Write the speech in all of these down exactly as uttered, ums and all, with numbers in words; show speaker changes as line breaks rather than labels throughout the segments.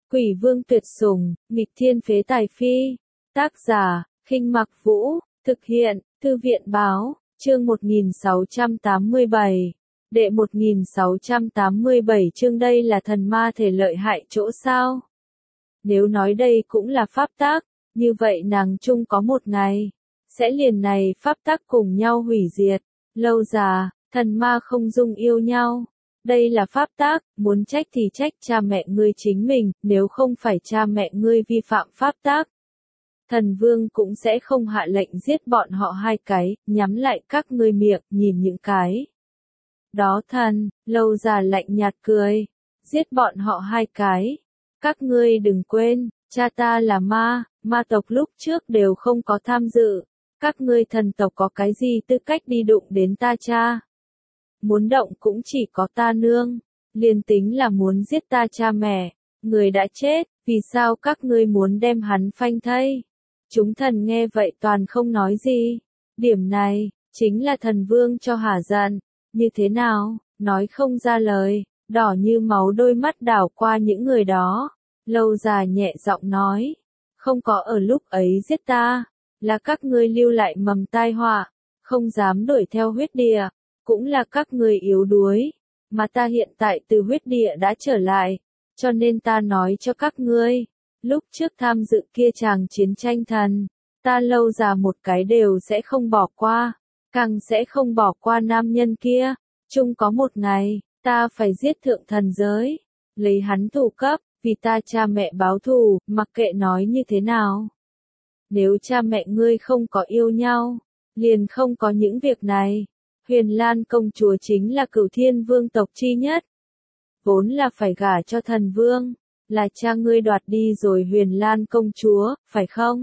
Quỷ vương tuyệt sủng, nghịch thiên phế tài phi. Tác giả, Khinh Mặc Vũ, thực hiện, Thư viện báo, chương một nghìn sáu trăm tám mươi bảy. Đệ một nghìn sáu trăm tám mươi bảy chương đây là thần ma thể lợi hại chỗ sao? Nếu nói đây cũng là pháp tác, như vậy nàng chung có một ngày, sẽ liền này pháp tác cùng nhau hủy diệt. Lâu già, thần ma không dung yêu nhau. Đây là pháp tác, muốn trách thì trách cha mẹ ngươi chính mình, nếu không phải cha mẹ ngươi vi phạm pháp tác. Thần vương cũng sẽ không hạ lệnh giết bọn họ hai cái, nhắm lại các ngươi miệng, nhìn những cái. Đó thần, lâu già lạnh nhạt cười, giết bọn họ hai cái. Các ngươi đừng quên, cha ta là ma, ma tộc lúc trước đều không có tham dự. Các ngươi thần tộc có cái gì tư cách đi đụng đến ta cha? Muốn động cũng chỉ có ta nương, liền tính là muốn giết ta cha mẹ, người đã chết, vì sao các ngươi muốn đem hắn phanh thây? Chúng thần nghe vậy toàn không nói gì. Điểm này, chính là thần vương cho hả giận. Như thế nào, nói không ra lời, đỏ như máu đôi mắt đảo qua những người đó. Lâu già nhẹ giọng nói, không có ở lúc ấy giết ta, là các ngươi lưu lại mầm tai họa, không dám đuổi theo huyết địa, cũng là các ngươi yếu đuối, mà ta hiện tại từ huyết địa đã trở lại, cho nên ta nói cho các ngươi, lúc trước tham dự kia chàng chiến tranh thần, ta lâu già một cái đều sẽ không bỏ qua, càng sẽ không bỏ qua nam nhân kia, chung có một ngày, ta phải giết thượng thần giới, lấy hắn thù cấp, vì ta cha mẹ báo thù, mặc kệ nói như thế nào. Nếu cha mẹ ngươi không có yêu nhau, liền không có những việc này. Huyền Lan công chúa chính là Cửu Thiên vương tộc chi nhất. Vốn là phải gả cho thần vương, là cha ngươi đoạt đi rồi Huyền Lan công chúa, phải không?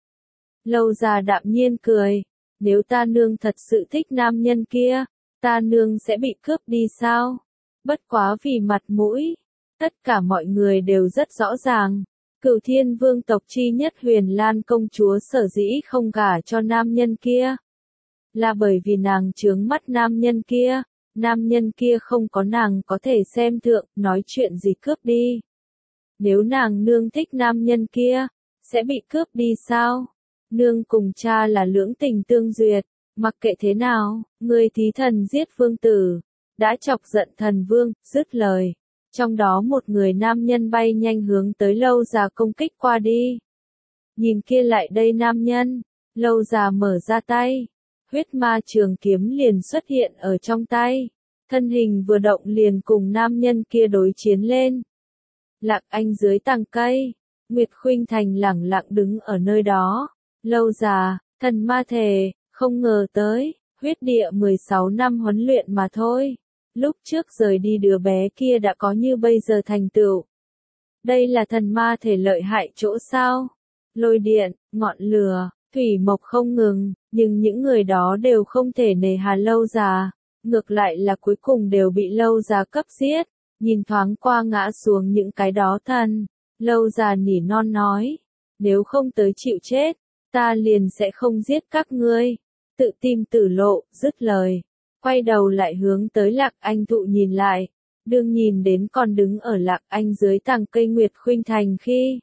Lâu già đạm nhiên cười, nếu ta nương thật sự thích nam nhân kia, ta nương sẽ bị cướp đi sao? Bất quá vì mặt mũi, tất cả mọi người đều rất rõ ràng. Cửu Thiên vương tộc chi nhất Huyền Lan công chúa sở dĩ không gả cho nam nhân kia. Là bởi vì nàng chướng mắt nam nhân kia, nam nhân kia không có nàng có thể xem thượng, nói chuyện gì cướp đi. Nếu nàng nương thích nam nhân kia, sẽ bị cướp đi sao? Nương cùng cha là lưỡng tình tương duyệt, mặc kệ thế nào, người thí thần giết vương tử, đã chọc giận thần vương, dứt lời. Trong đó một người nam nhân bay nhanh hướng tới lâu già công kích qua đi. Nhìn kia lại đây nam nhân, lâu già mở ra tay. Huyết ma trường kiếm liền xuất hiện ở trong tay. Thân hình vừa động liền cùng nam nhân kia đối chiến lên. Lạc Anh dưới tàng cây. Nguyệt Khuynh Thành lẳng lặng đứng ở nơi đó. Lâu già, thần ma thề, không ngờ tới, huyết địa mười sáu năm huấn luyện mà thôi. Lúc trước rời đi đứa bé kia đã có như bây giờ thành tựu. Đây là thần ma thể lợi hại chỗ sao? Lôi điện, ngọn lửa, thủy mộc không ngừng, nhưng những người đó đều không thể nề hà lâu già. Ngược lại là cuối cùng đều bị lâu già cấp giết. Nhìn thoáng qua ngã xuống những cái đó thần. Lâu già nỉ non nói. Nếu không tới chịu chết, ta liền sẽ không giết các ngươi. Tự tìm tử lộ, dứt lời. Quay đầu lại hướng tới Lạc Anh thụ nhìn lại, đương nhìn đến còn đứng ở Lạc Anh dưới tàng cây Nguyệt Khuynh Thành khi.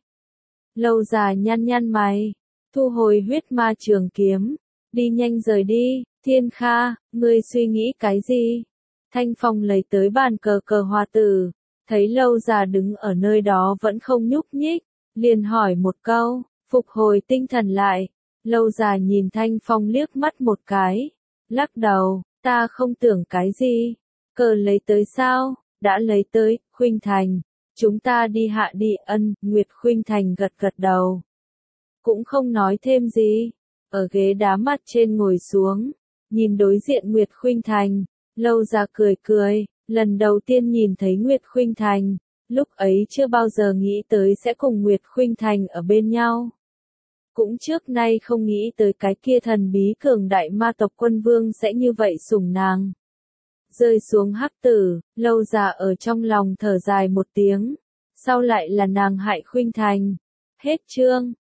Lâu già nhăn nhăn mày, thu hồi huyết ma trường kiếm, đi nhanh rời đi. Thiên Kha, ngươi suy nghĩ cái gì? Thanh Phong lấy tới bàn cờ cờ hoa tử, thấy lâu già đứng ở nơi đó vẫn không nhúc nhích, liền hỏi một câu, phục hồi tinh thần lại. Lâu già nhìn Thanh Phong liếc mắt một cái, lắc đầu. Ta không tưởng cái gì, cờ lấy tới sao, đã lấy tới, Khuynh Thành, chúng ta đi hạ đi ân, Nguyệt Khuynh Thành gật gật đầu. Cũng không nói thêm gì, ở ghế đá mặt trên ngồi xuống, nhìn đối diện Nguyệt Khuynh Thành, lâu già cười cười, lần đầu tiên nhìn thấy Nguyệt Khuynh Thành, lúc ấy chưa bao giờ nghĩ tới sẽ cùng Nguyệt Khuynh Thành ở bên nhau. Cũng trước nay không nghĩ tới cái kia thần bí cường đại ma tộc quân vương sẽ như vậy sủng nàng. Rơi xuống hắc tử, lâu già ở trong lòng thở dài một tiếng. Sau lại là nàng hại Khuynh Thành. Hết chương.